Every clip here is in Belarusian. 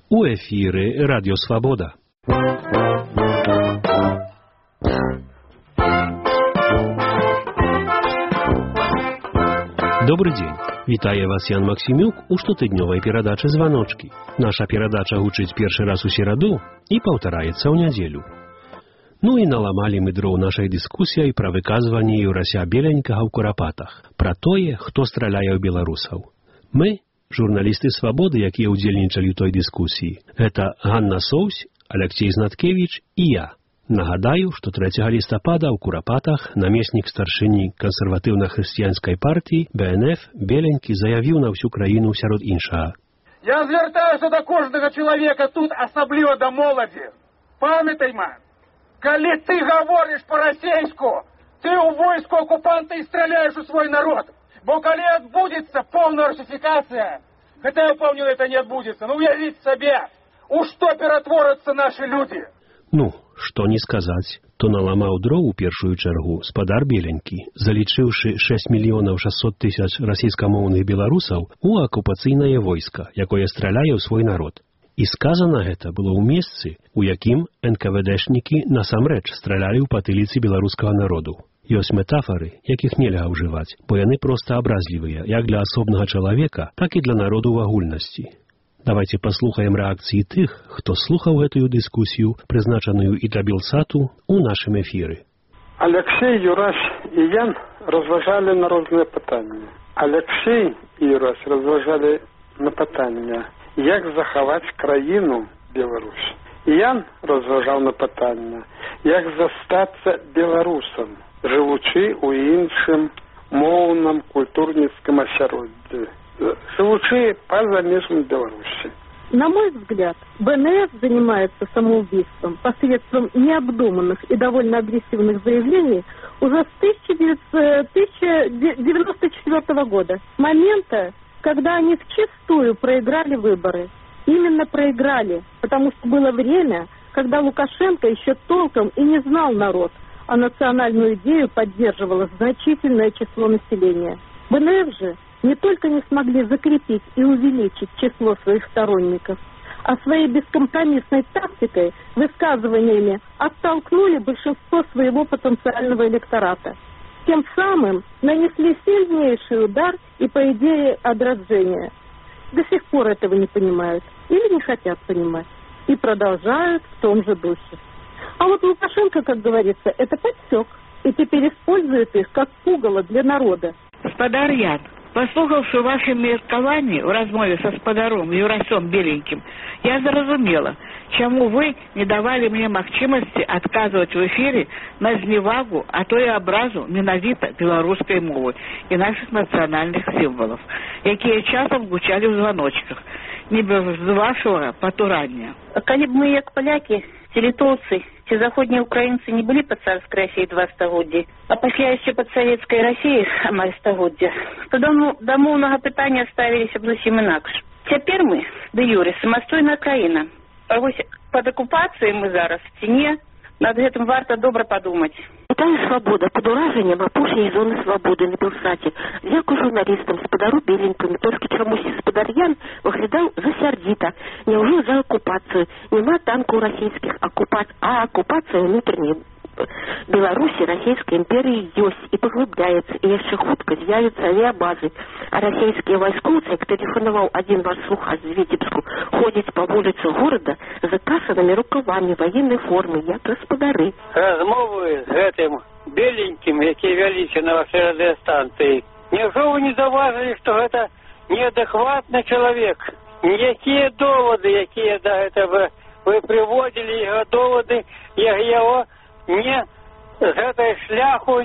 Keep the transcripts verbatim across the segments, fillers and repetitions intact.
У эфіры Радіо Свабода. Добрый дзень. Вітае вас Ян Максімюк у штотыднёвай перадачы «Званочкі». Наша перадача гучыць першы раз у сераду і паўтараецца ў нядзелю. Ну і наламалі мы дроў нашай дыскусіяй пра выказванне Юрася Беленькага ў Курапатах, пра тое, хто страляе ў беларусаў. Мы, журналісты «Свабоды», якія ўдзельнічалі ў той дыскусіі, гэта Ганна Соўсь, Аляксей Знаткевіч і я. Нагадаю, што трэцяга лістапада ў Курапатах намеснік старшыні кансерватыўна-хрысціянскай партыі Бэ Эн Эф Беленькі заявіў на ўсю краіну сярод іншага. Я звяртаюся да кожнага чалавека тут, асабліва да моладзі. Памятай, ман, калі ты гаворыш па-расейску, ты ў войску акупанта і страляеш у свой народ. Бо калі адбудзецца поўная русифікацыя, хотя я помню, это не адбудзецца, ну уявіць сабе, у што ператворацца нашы людзі. Ну, што не сказаць, то наламаў дроў у першую чаргу спадар Беленькі, залічыўшы шэсць мільёнаў шэсцьсот тысяч расійскамоўных беларусаў у акупацыйнае войска, якое страляе ў свой народ. І сказана гэта было ў месцы, у якім эн ка вэ дэшнікі насамрэч стралялі ў патыліцы беларускага народу. Ёсць метафары, якіх нельга ўжываць, бо яны проста абразлівыя, як для асобнага чалавека, так і для народу ў агульнасці. Давайте паслухаем рэакцыі тых, хто слухаў гэтую дыскусію, прызначаную і для Белсату, у нашым эфіры. Аляксей, Юрась і Ян розважалі на розныя пытанні. Аляксей і Юрась розважалі на пытання, як захаваць краіну Беларусь. Ян розважаў на пытання, як застацца беларусам, жывучы ў іншым моўным культурніцкім асяроддзі, живучи поза межами Беларуси. На мой взгляд, Бэ Эн Эф занимается самоубийством посредством необдуманных и довольно агрессивных заявлений уже с тысяча девятьсот девяносто четвёртого года, момента, когда они вчистую проиграли выборы. Именно проиграли, потому что было время, когда Лукашенко еще толком и не знал народ, а национальную идею поддерживало значительное число населения. Бэ Эн Эф же не только не смогли закрепить и увеличить число своих сторонников, а своей бескомпромиссной тактикой, высказываниями оттолкнули большинство своего потенциального электората. Тем самым нанесли сильнейший удар и по идее отраджения. До сих пор этого не понимают или не хотят понимать и продолжают в том же духе. А вот Лукашенко, как говорится, это подсек и теперь использует их как пугало для народа. Господар Ян, послухавши ваши меркаванні у размове со спадаром Юрасем Беленьким, я зразумела, чему вы не давали мне магчымасці отказывать в эфире на зневагу, а то и образу менавіта беларускай мовы и наших национальных символов, якія часом гучали в звоночках, не без вашего потурання. Калі б мы, як поляки, ці літоўцы, ці заходнія украінцы не былі пад царскай Расіі два стагоддзі, а пасля яшчэ пад савецкай Расіі амаль стагоддзя, то да моўнага пытання ставіліся б зусім інакш. Цяпер мы, дэ юрэ, самастойная краіна. А вось пад акупацыяй мы зараз ці не, над гэтым варта добра падумаць. Вітаю Свабода, пад уражаннем апошняй зоны свабоды на Белсаце. Дзякуй журналістам, спадару Беленькаму, толькі чамусь спадар Ян выглядаў засярдзіта. Няўжо за акупацыю? Няма танкаў расійскіх, акупаць, а акупацыя ўнутранай Беларусі расійскай імперіі ёсць і паглыбляецца, і яшчэ хутка з'явяцца авіябазы. А расійскія вайскоўцы, як тэлефанаваў адзін ваш слухач з Віцебску, ходзяць па вуліцы горада з закасанымі рукавамі ваеннай формы, як гаспадары. Размовы з гэтым Беленькім, які вяліся на вашай радыёстанцыі, няўжо вы не заўважылі, што гэта неадэкватны чалавек? Якія доводы, якія да гэтага вы прыводзілі, яго доводы, як яго не з гэтай шляху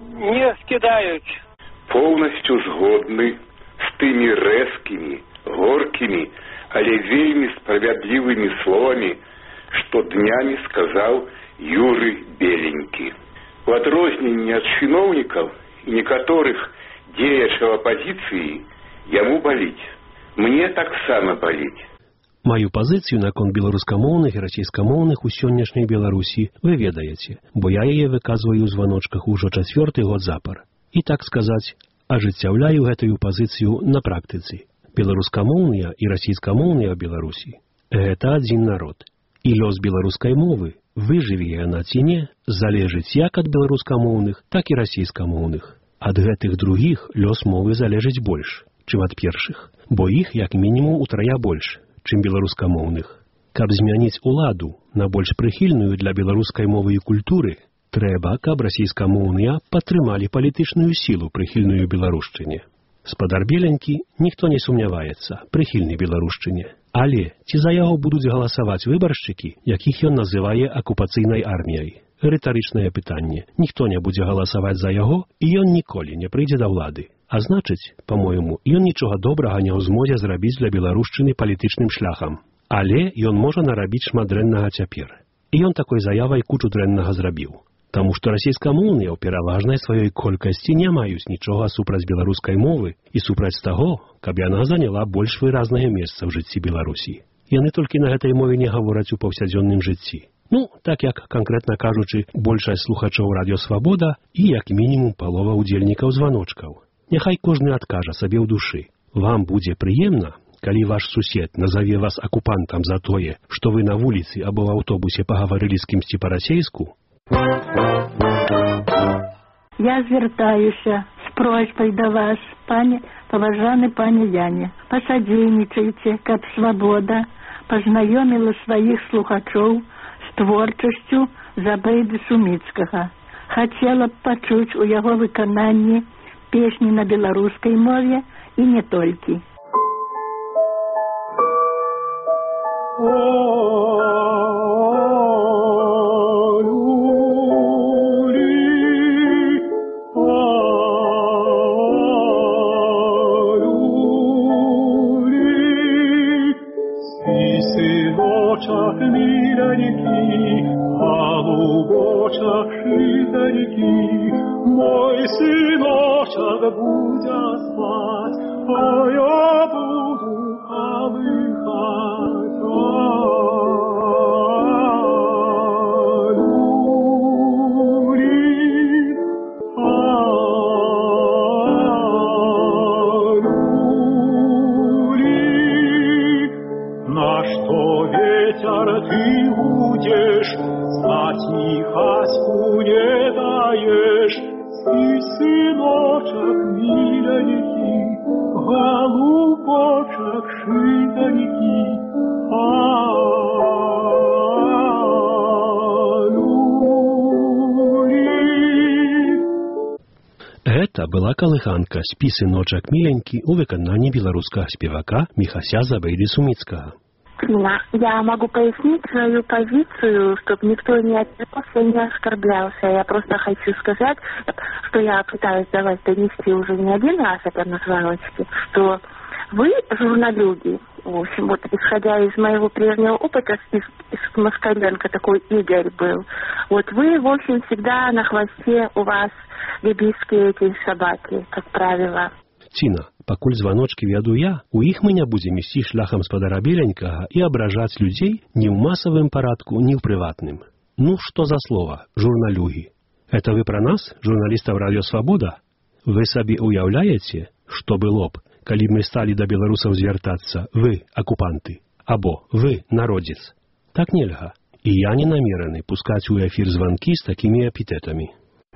не скідаюць. Поўнасцю згодны з тымі рэзкімі, горкімі, але вельмі справядлівымі словамі, што днямі сказаў Юрый Беленькі. У адрозненні ад чыноўнікаў і некаторых дзеячаў апазіцыі яму баліць. Мне таксама баліць. Маю пазіцыю наконт беларускамоўных і расійскамоўных у сённяшняй Беларусі вы ведаеце, бо я яе выказваю ў званочках ужо чацвёрты год запар. І, так сказаць, ажыццяўляю гэтую пазіцыю на практыцы. Беларускамоўныя і расійскамоўныя ў Беларусі гэта адзін народ. І лёс беларускай мовы, выжыве яна ці не, залежыць як ад беларускамоўных, так і расійскамоўных. Ад гэтых другіх лёс мовы залежыць больш, чым ад першых, бо іх як мінімум утрая больш, чым беларускамоўных. Каб змяніць уладу на больш прыхільную для беларускай мовы і культуры, трэба, каб расійскамоўныя падтрымалі палітычную сілу, прыхільную беларушчыне. Спадар Беленькі, ніхто не сумняваецца, прыхільны беларушчыне. Але ці за яго будуць галасаваць выбаршчыкі, якіх ён называе акупацыйнай арміяй? Рытарычнае пытанне. Ніхто не будзе галасаваць за яго, і ён ніколі не прыйдзе да ўлады. А значыць, па-мойму, ён нічога добрага не ў змозе зрабіць для беларушчыны палітычным шляхам. Але ён можа нарабіць шмат дрэннага цяпер. І ён такой заявай кучу дрэннага зрабіў. Таму што расійскамоўныя ў пераважнай сваёй колькасці не маюць нічога супраць беларускай мовы і супраць таго, каб яна заняла больш выразнае месца ў жыцці Беларусі. Яны толькі на гэтай мове не гавораць у паўсядзённым жыцці. Ну, так як, канкрэтна кажучы, большасць слухачоў Радыё Свабода і, як мінімум, палова ўдзельнікаў званочкаў. Няхай кожны адкажа сабе ў душы. Вам будзе прыемна, калі ваш сусед назаве вас акупантам за тое, што вы на вуліцы або ў аўтобусе пагаварылі з кімсьці па-расейску? Я звяртаюся з просьбай да вас, пане, паважаны пане Яне. Пасадзейнічайце, каб Свабода пазнаёміла сваіх слухачоў з творчасцю Забейды Суміцкага. Хацела б пачуць у яго выкананні песні на беларускай мове і не толькі. Мой сыночек будет спать, а я буду колыхать. Алюри, алюри, на что ветер ты будешь, знать ни хаську не даешь. Ты, сыночек миленький, голубочек шитенький, алюри. Гэта была калыханка «Спі, сыночак миленькі» у выкананні беларускага спевака Міхася Забейды Суміцкага. Я могу пояснить свою позицию, чтобы никто не отвлекся, не оскорблялся. Я просто хочу сказать, что я пытаюсь до вас донести уже не один раз это на звоночке, что вы, журналюги, в общем, вот исходя из моего прежнего опыта, из, из Москаленко такой Игорь был, вот вы, в общем, всегда на хвосте у вас либийские эти собаки, как правило. Ціна, пакуль званочкі вяду я, у іх мы не будзем ісці шляхам спадара Беленькага і абражаць людзей ні ў масавым парадку, ні ў прыватным. Ну, што за слова, журналюгі? Это вы пра нас, журналістаў Радыё Свабода? Вы сабе уяўляеце, што было б, калі б мы сталі да беларусаў звяртацца, вы, акупанты, або вы, народзец? Так нельга. І я не намераны пускаць у эфір званкі з такімі эпітэтамі.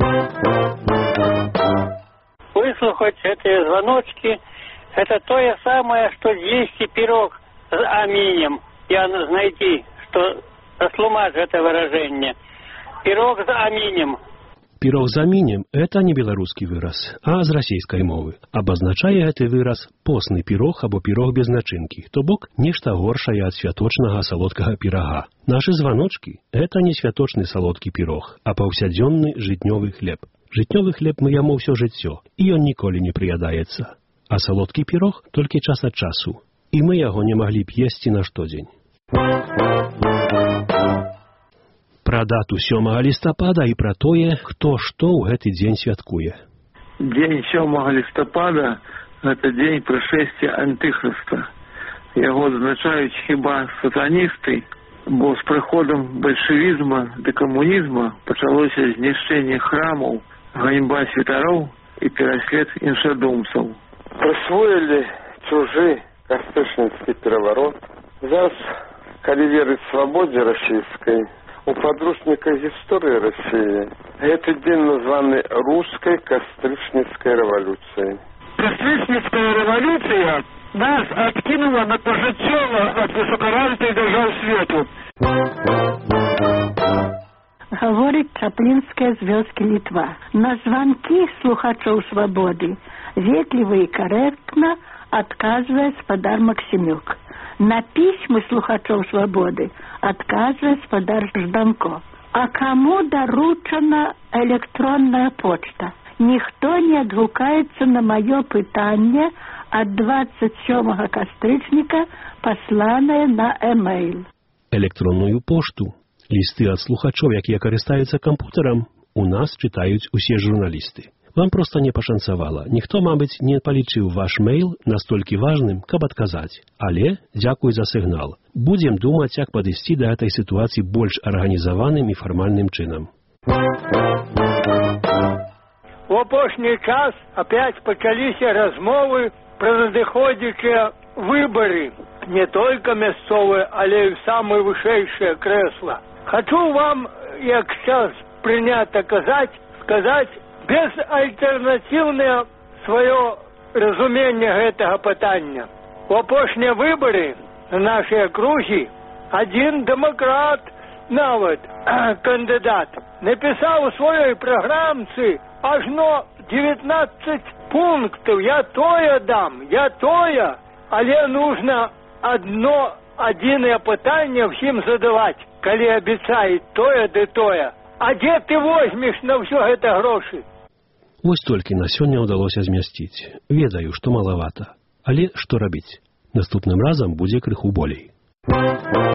Выслухать эти звоночки, это то же самое, что есть пирог с аминем. Я знаете, что растлумачу это выражение. Пирог с аминем. Пирог с аминем – это не белорусский выраз, а з расійскай мовы. Абазначае гэты выраз постны пирог або пирог без начинки, то бок нешта горшае ад святочнага салодкага пирога. Наши звоночки – это не святочны салодкі пирог, а паўсядзённы жытнёвы хлеб. Жытнёвы хлеб мы яму ўсё жыццё, і ён ніколі не прыядаецца. А салодкі пірог толькі час ад часу. І мы яго не маглі б есці на штодзень. Пра дату сёмага лістапада і пра тое, хто што ў гэты дзень святкуе. Дзень сёмага лістапада – гэта дзень прышэсця антыхрыста. Яго адзначаюць хіба сатаністы, бо з прыходам бальшавізма да камунізма пачалося знішчэнне храмаў, ганьба святароў і пераслед іншадумцаў. Прысвоілі чужы кастычніцкі пераварот. Зараз калі верыць свабодзе расійскай, у падручніках гісторыі Расіі гэты дзень названы рускай кастрычніцкай рэвалюцыяй. Кастрычніцкая рэвалюцыя нас адкінула на пажыццёва ад высокаразвітай дзяржаў свету. Гаворыць чаплінская з вёскі Літва. На званкі слухачоў свабоды ветліва і карэктна адказвае спадар Максімюк. На пісьмы слухачоў свабоды адказвае спадар Жданко. А каму даручана электронная почта? Ніхто не адгукаецца на маё пытанне ад двадцать сёмага кастрычніка, пасланае на эмейл. Электронную пошту, лісты ад слухачоў, якія карыстаюцца кампутарам, у нас чытаюць усе журналісты. Вам проста не пашанцавала. Ніхто, мабыць, не палічыў ваш мейл настолькі важным, каб адказаць. Але дзякуй за сігнал. Будзем думаць, як падысці да гэтай сітуацыі больш арганізаваным і фармальным чынам. У апошні час опять пачаліся размовы пра надыходзячыя выбары. Не толькі мясцовыя, але і самыя вышэйшыя крэсла. Хачу вам, як час прынята казаць, сказаць безальтэрнатыўнае сваё разуменне гэтага пытання. У апошнія выбары на нашай акругі адзін дэмакрат, нават кандыдат, напісаў у сваёй праграмцы ажно девятнадцать пунктаў. Я тое дам, я тое, але нужно одно адзінае пытанне ўсім задаваць, калі абяцаюць тое ды тое. А дзе ты возьмеш на ўсё гэта грошы? Вось толькі на сёння ўдалося змясціць. Ведаю, што малавата. Але што рабіць? Наступным разам будзе крыху болей.